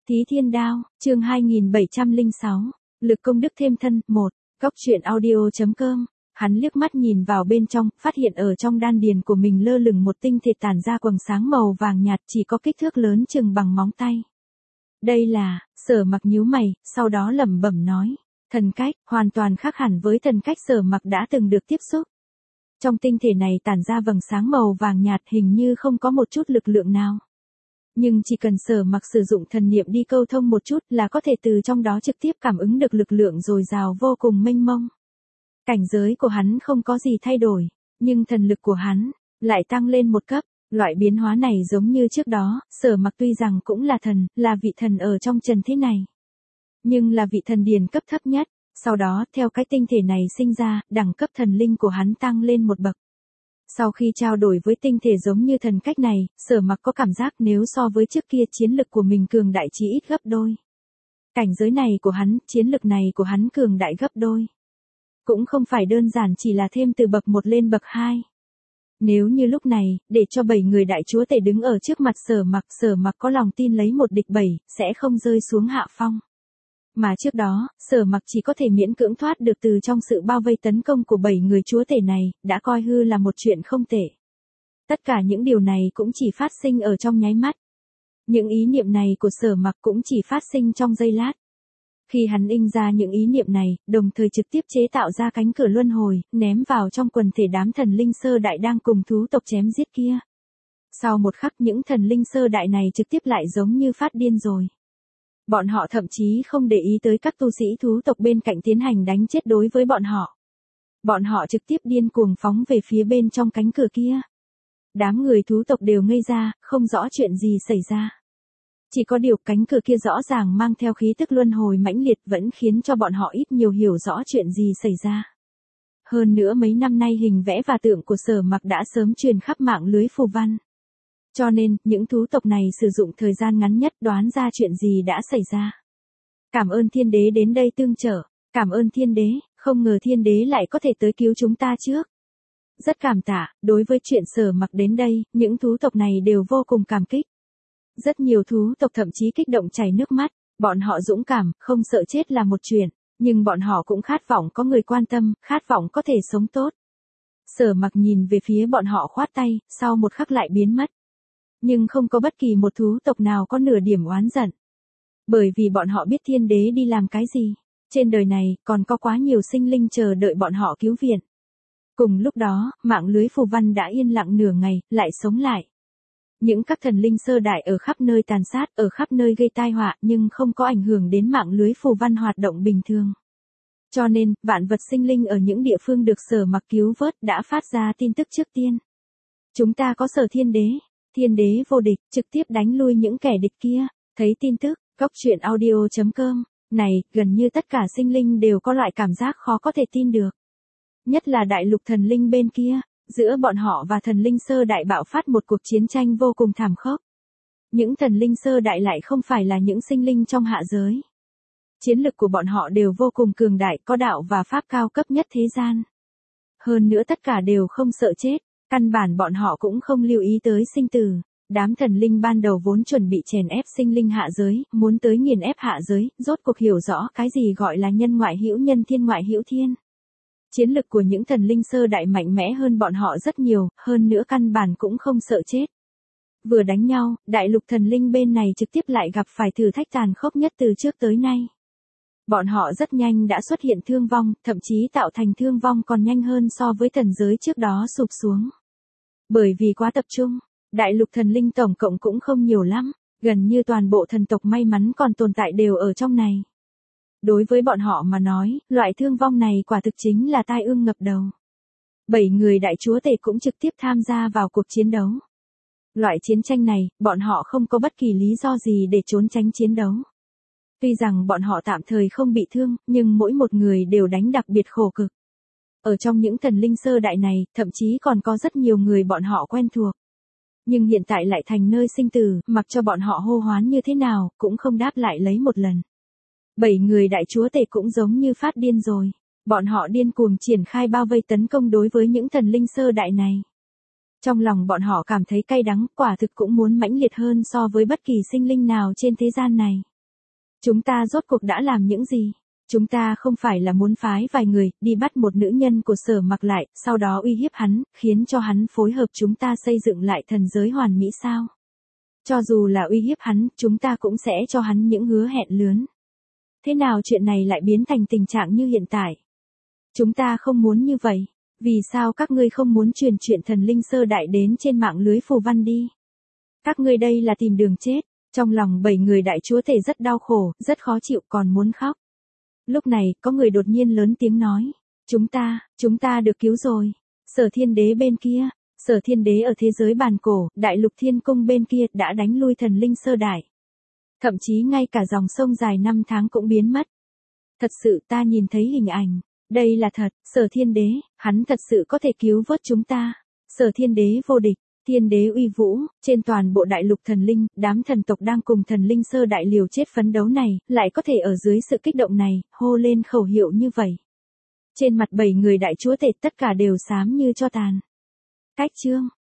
Thí Thiên Đao, chương 2706, lực công đức thêm thân, 1, Cóc truyện audio.com. Hắn liếc mắt nhìn vào bên trong, phát hiện ở trong đan điền của mình lơ lửng một tinh thể tản ra quầng sáng màu vàng nhạt chỉ có kích thước lớn chừng bằng móng tay. Đây là, Sở Mặc nhíu mày, sau đó lẩm bẩm nói, thần cách, hoàn toàn khác hẳn với thần cách Sở Mặc đã từng được tiếp xúc. Trong tinh thể này tản ra vầng sáng màu vàng nhạt hình như không có một chút lực lượng nào. Nhưng chỉ cần Sở Mặc sử dụng thần niệm đi câu thông một chút là có thể từ trong đó trực tiếp cảm ứng được lực lượng dồi dào vô cùng mênh mông. Cảnh giới của hắn không có gì thay đổi, nhưng thần lực của hắn lại tăng lên một cấp. Loại biến hóa này giống như trước đó, Sở Mặc tuy rằng cũng là thần, là vị thần ở trong trần thế này. Nhưng là vị thần điền cấp thấp nhất, sau đó theo cái tinh thể này sinh ra, đẳng cấp thần linh của hắn tăng lên một bậc. Sau khi trao đổi với tinh thể giống như thần cách này, Sở Mặc có cảm giác nếu so với trước kia chiến lực của mình cường đại chí ít gấp đôi. Cảnh giới này của hắn, chiến lực này của hắn cường đại gấp đôi. Cũng không phải đơn giản chỉ là thêm từ bậc 1 lên bậc 2. Nếu như lúc này, để cho 7 người đại chúa tể đứng ở trước mặt Sở Mặc có lòng tin lấy một địch 7, sẽ không rơi xuống hạ phong. Mà trước đó, Sở Mặc chỉ có thể miễn cưỡng thoát được từ trong sự bao vây tấn công của 7 người chúa tể này, đã coi hư là một chuyện không tệ. Tất cả những điều này cũng chỉ phát sinh ở trong nháy mắt. Những ý niệm này của Sở Mặc cũng chỉ phát sinh trong giây lát. Khi hắn in ra những ý niệm này, đồng thời trực tiếp chế tạo ra cánh cửa luân hồi, ném vào trong quần thể đám thần linh sơ đại đang cùng thú tộc chém giết kia. Sau một khắc những thần linh sơ đại này trực tiếp lại giống như phát điên rồi. Bọn họ thậm chí không để ý tới các tu sĩ thú tộc bên cạnh tiến hành đánh chết đối với bọn họ. Bọn họ trực tiếp điên cuồng phóng về phía bên trong cánh cửa kia. Đám người thú tộc đều ngây ra, không rõ chuyện gì xảy ra. Chỉ có điều cánh cửa kia rõ ràng mang theo khí tức luân hồi mãnh liệt vẫn khiến cho bọn họ ít nhiều hiểu rõ chuyện gì xảy ra. Hơn nữa mấy năm nay hình vẽ và tượng của Sở Mặc đã sớm truyền khắp mạng lưới phù văn. Cho nên, những thú tộc này sử dụng thời gian ngắn nhất đoán ra chuyện gì đã xảy ra. Cảm ơn thiên đế đến đây tương trợ, cảm ơn thiên đế, không ngờ thiên đế lại có thể tới cứu chúng ta trước. Rất cảm tạ, đối với chuyện Sở Mặc đến đây, những thú tộc này đều vô cùng cảm kích. Rất nhiều thú tộc thậm chí kích động chảy nước mắt, bọn họ dũng cảm, không sợ chết là một chuyện, nhưng bọn họ cũng khát vọng có người quan tâm, khát vọng có thể sống tốt. Sở Mặc nhìn về phía bọn họ khoát tay, sau một khắc lại biến mất. Nhưng không có bất kỳ một thú tộc nào có nửa điểm oán giận. Bởi vì bọn họ biết thiên đế đi làm cái gì. Trên đời này, còn có quá nhiều sinh linh chờ đợi bọn họ cứu viện. Cùng lúc đó, mạng lưới phù văn đã yên lặng nửa ngày, lại sống lại. Những các thần linh sơ đại ở khắp nơi tàn sát, ở khắp nơi gây tai họa nhưng không có ảnh hưởng đến mạng lưới phù văn hoạt động bình thường. Cho nên, vạn vật sinh linh ở những địa phương được Sở Mặc cứu vớt đã phát ra tin tức trước tiên. Chúng ta có Sở thiên đế vô địch, trực tiếp đánh lui những kẻ địch kia. Thấy tin tức, Cóc truyện audio.com, này, gần như tất cả sinh linh đều có loại cảm giác khó có thể tin được. Nhất là đại lục thần linh bên kia, giữa bọn họ và thần linh sơ đại bạo phát một cuộc chiến tranh vô cùng thảm khốc. Những thần linh sơ đại lại không phải là những sinh linh trong hạ giới. Chiến lực của bọn họ đều vô cùng cường đại, có đạo và pháp cao cấp nhất thế gian. Hơn nữa tất cả đều không sợ chết, căn bản bọn họ cũng không lưu ý tới sinh tử. Đám thần linh ban đầu vốn chuẩn bị chèn ép sinh linh hạ giới, muốn tới nghiền ép hạ giới, rốt cuộc hiểu rõ cái gì gọi là nhân ngoại hữu nhân thiên ngoại hữu thiên. Chiến lực của những thần linh sơ đại mạnh mẽ hơn bọn họ rất nhiều, hơn nữa căn bản cũng không sợ chết. Vừa đánh nhau, đại lục thần linh bên này trực tiếp lại gặp phải thử thách tàn khốc nhất từ trước tới nay. Bọn họ rất nhanh đã xuất hiện thương vong, thậm chí tạo thành thương vong còn nhanh hơn so với thần giới trước đó sụp xuống. Bởi vì quá tập trung, đại lục thần linh tổng cộng cũng không nhiều lắm, gần như toàn bộ thần tộc may mắn còn tồn tại đều ở trong này. Đối với bọn họ mà nói, loại thương vong này quả thực chính là tai ương ngập đầu. 7 người đại chúa tể cũng trực tiếp tham gia vào cuộc chiến đấu. Loại chiến tranh này, bọn họ không có bất kỳ lý do gì để trốn tránh chiến đấu. Tuy rằng bọn họ tạm thời không bị thương, nhưng mỗi một người đều đánh đặc biệt khổ cực. Ở trong những thần linh sơ đại này, thậm chí còn có rất nhiều người bọn họ quen thuộc. Nhưng hiện tại lại thành nơi sinh tử, mặc cho bọn họ hô hoán như thế nào, cũng không đáp lại lấy một lần. 7 người đại chúa tể cũng giống như phát điên rồi. Bọn họ điên cuồng triển khai bao vây tấn công đối với những thần linh sơ đại này. Trong lòng bọn họ cảm thấy cay đắng, quả thực cũng muốn mãnh liệt hơn so với bất kỳ sinh linh nào trên thế gian này. Chúng ta rốt cuộc đã làm những gì? Chúng ta không phải là muốn phái vài người đi bắt một nữ nhân của Sở Mặc lại, sau đó uy hiếp hắn, khiến cho hắn phối hợp chúng ta xây dựng lại thần giới hoàn mỹ sao? Cho dù là uy hiếp hắn, chúng ta cũng sẽ cho hắn những hứa hẹn lớn. Thế nào chuyện này lại biến thành tình trạng như hiện tại? Chúng ta không muốn như vậy. Vì sao các ngươi không muốn truyền chuyện thần linh sơ đại đến trên mạng lưới phù văn đi? Các ngươi đây là tìm đường chết. Trong lòng 7 người đại chúa tể rất đau khổ, rất khó chịu còn muốn khóc. Lúc này, có người đột nhiên lớn tiếng nói. Chúng ta được cứu rồi. Sở Thiên Đế bên kia, Sở Thiên Đế ở thế giới bàn cổ, Đại Lục Thiên Cung bên kia đã đánh lui thần linh sơ đại. Thậm chí ngay cả dòng sông dài 5 tháng cũng biến mất. Thật sự ta nhìn thấy hình ảnh. Đây là thật, Sở Thiên Đế, hắn thật sự có thể cứu vớt chúng ta. Sở Thiên Đế vô địch, Thiên Đế uy vũ, trên toàn bộ đại lục thần linh, đám thần tộc đang cùng thần linh sơ đại liều chết phấn đấu này, lại có thể ở dưới sự kích động này, hô lên khẩu hiệu như vậy. Trên mặt 7 người đại chúa tể tất cả đều xám như tro tàn. Cách chương